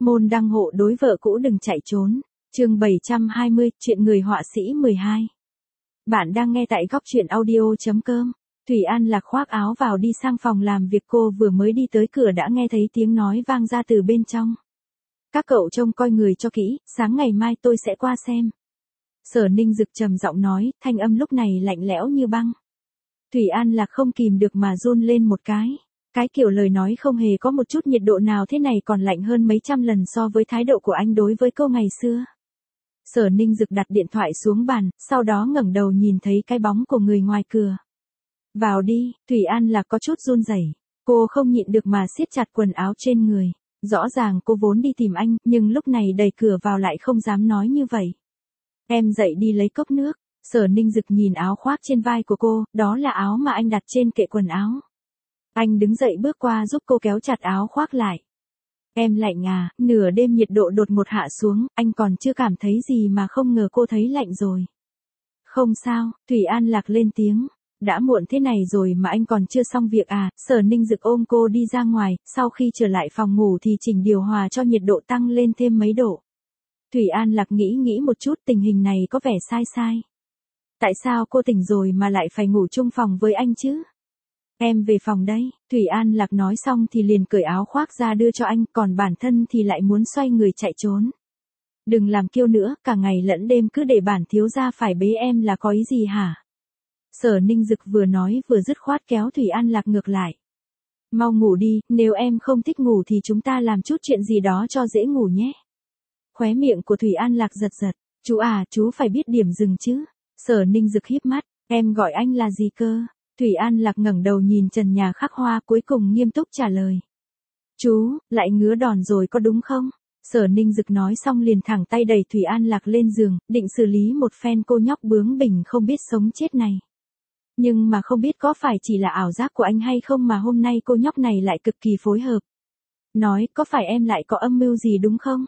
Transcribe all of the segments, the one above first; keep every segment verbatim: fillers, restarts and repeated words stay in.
Môn đăng hộ đối vợ cũ đừng chạy trốn. Chương bảy trăm hai mươi, chuyện người họa sĩ mười hai. Bạn đang nghe tại góc truyện audio.com. Thủy An Lạc khoác áo vào đi sang phòng làm việc, cô vừa mới đi tới cửa đã nghe thấy tiếng nói vang ra từ bên trong. Các cậu trông coi người cho kỹ, sáng ngày mai tôi sẽ qua xem. Sở Ninh Dực trầm giọng nói, thanh âm lúc này lạnh lẽo như băng. Thủy An Lạc không kìm được mà run lên một cái. Cái kiểu lời nói không hề có một chút nhiệt độ nào thế này còn lạnh hơn mấy trăm lần so với thái độ của anh đối với cô ngày xưa. Sở Ninh Dực đặt điện thoại xuống bàn, sau đó ngẩng đầu nhìn thấy cái bóng của người ngoài cửa. Vào đi, Thủy An Lạc có chút run rẩy. Cô không nhịn được mà siết chặt quần áo trên người. Rõ ràng cô vốn đi tìm anh, nhưng lúc này đẩy cửa vào lại không dám nói như vậy. Em dậy đi lấy cốc nước. Sở Ninh Dực nhìn áo khoác trên vai của cô, đó là áo mà anh đặt trên kệ quần áo. Anh đứng dậy bước qua giúp cô kéo chặt áo khoác lại. Em lạnh à, nửa đêm nhiệt độ đột ngột hạ xuống, anh còn chưa cảm thấy gì mà không ngờ cô thấy lạnh rồi. Không sao, Thủy An Lạc lên tiếng. Đã muộn thế này rồi mà anh còn chưa xong việc à? Sở Ninh Dực ôm cô đi ra ngoài, sau khi trở lại phòng ngủ thì chỉnh điều hòa cho nhiệt độ tăng lên thêm mấy độ. Thủy An Lạc nghĩ nghĩ một chút, tình hình này có vẻ sai sai. Tại sao cô tỉnh rồi mà lại phải ngủ chung phòng với anh chứ? Em về phòng đây. Thủy An Lạc nói xong thì liền cởi áo khoác ra đưa cho anh, còn bản thân thì lại muốn xoay người chạy trốn. Đừng làm kiêu nữa, cả ngày lẫn đêm cứ để bản thiếu gia phải bế em là có ý gì hả? Sở Ninh Dực vừa nói vừa dứt khoát kéo Thủy An Lạc ngược lại. Mau ngủ đi, nếu em không thích ngủ thì chúng ta làm chút chuyện gì đó cho dễ ngủ nhé. Khóe miệng của Thủy An Lạc giật giật. Chú à, chú phải biết điểm dừng chứ. Sở Ninh Dực híp mắt, em gọi anh là gì cơ? Thủy An Lạc ngẩng đầu nhìn trần nhà khắc hoa, cuối cùng nghiêm túc trả lời. Chú, lại ngứa đòn rồi có đúng không? Sở Ninh Dực nói xong liền thẳng tay đẩy Thủy An Lạc lên giường, định xử lý một phen cô nhóc bướng bỉnh không biết sống chết này. Nhưng mà không biết có phải chỉ là ảo giác của anh hay không mà hôm nay cô nhóc này lại cực kỳ phối hợp. Nói, có phải em lại có âm mưu gì đúng không?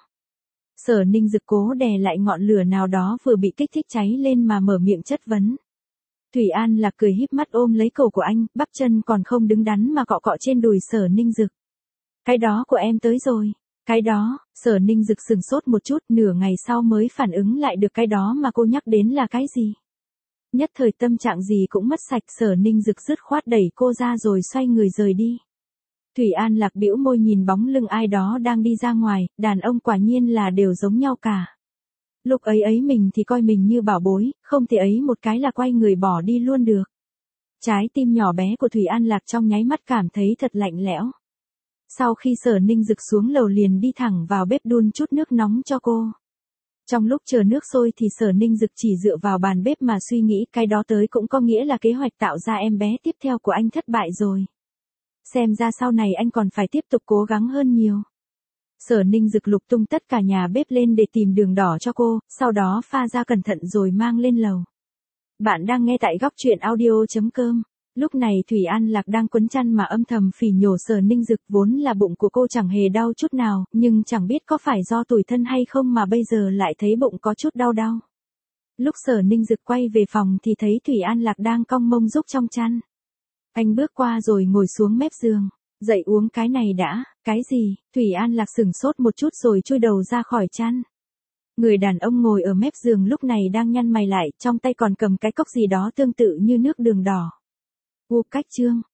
Sở Ninh Dực cố đè lại ngọn lửa nào đó vừa bị kích thích cháy lên mà mở miệng chất vấn. Thủy An Lạc cười híp mắt ôm lấy cổ của anh, bắp chân còn không đứng đắn mà cọ cọ trên đùi Sở Ninh Dực. Cái đó của em tới rồi. Cái đó, Sở Ninh Dực sừng sốt một chút, nửa ngày sau mới phản ứng lại được cái đó mà cô nhắc đến là cái gì. Nhất thời tâm trạng gì cũng mất sạch, Sở Ninh Dực dứt khoát đẩy cô ra rồi xoay người rời đi. Thủy An Lạc bĩu môi nhìn bóng lưng ai đó đang đi ra ngoài, đàn ông quả nhiên là đều giống nhau cả. Lúc ấy ấy mình thì coi mình như bảo bối, không thì ấy một cái là quay người bỏ đi luôn được. Trái tim nhỏ bé của Thủy An Lạc trong nháy mắt cảm thấy thật lạnh lẽo. Sau khi Sở Ninh Dực xuống lầu liền đi thẳng vào bếp đun chút nước nóng cho cô. Trong lúc chờ nước sôi thì Sở Ninh Dực chỉ dựa vào bàn bếp mà suy nghĩ, cái đó tới cũng có nghĩa là kế hoạch tạo ra em bé tiếp theo của anh thất bại rồi. Xem ra sau này anh còn phải tiếp tục cố gắng hơn nhiều. Sở Ninh Dực lục tung tất cả nhà bếp lên để tìm đường đỏ cho cô, sau đó pha ra cẩn thận rồi mang lên lầu. Bạn đang nghe tại góc truyện audio.com. Lúc này Thủy An Lạc đang quấn chăn mà âm thầm phỉ nhổ Sở Ninh Dực, vốn là bụng của cô chẳng hề đau chút nào, nhưng chẳng biết có phải do tủi thân hay không mà bây giờ lại thấy bụng có chút đau đau. Lúc Sở Ninh Dực quay về phòng thì thấy Thủy An Lạc đang cong mông rúc trong chăn. Anh bước qua rồi ngồi xuống mép giường. Dậy uống cái này đã. Cái gì? Thủy An Lạc sửng sốt một chút rồi chui đầu ra khỏi chăn. Người đàn ông ngồi ở mép giường lúc này đang nhăn mày lại, trong tay còn cầm cái cốc gì đó tương tự như nước đường đỏ. U cách chương.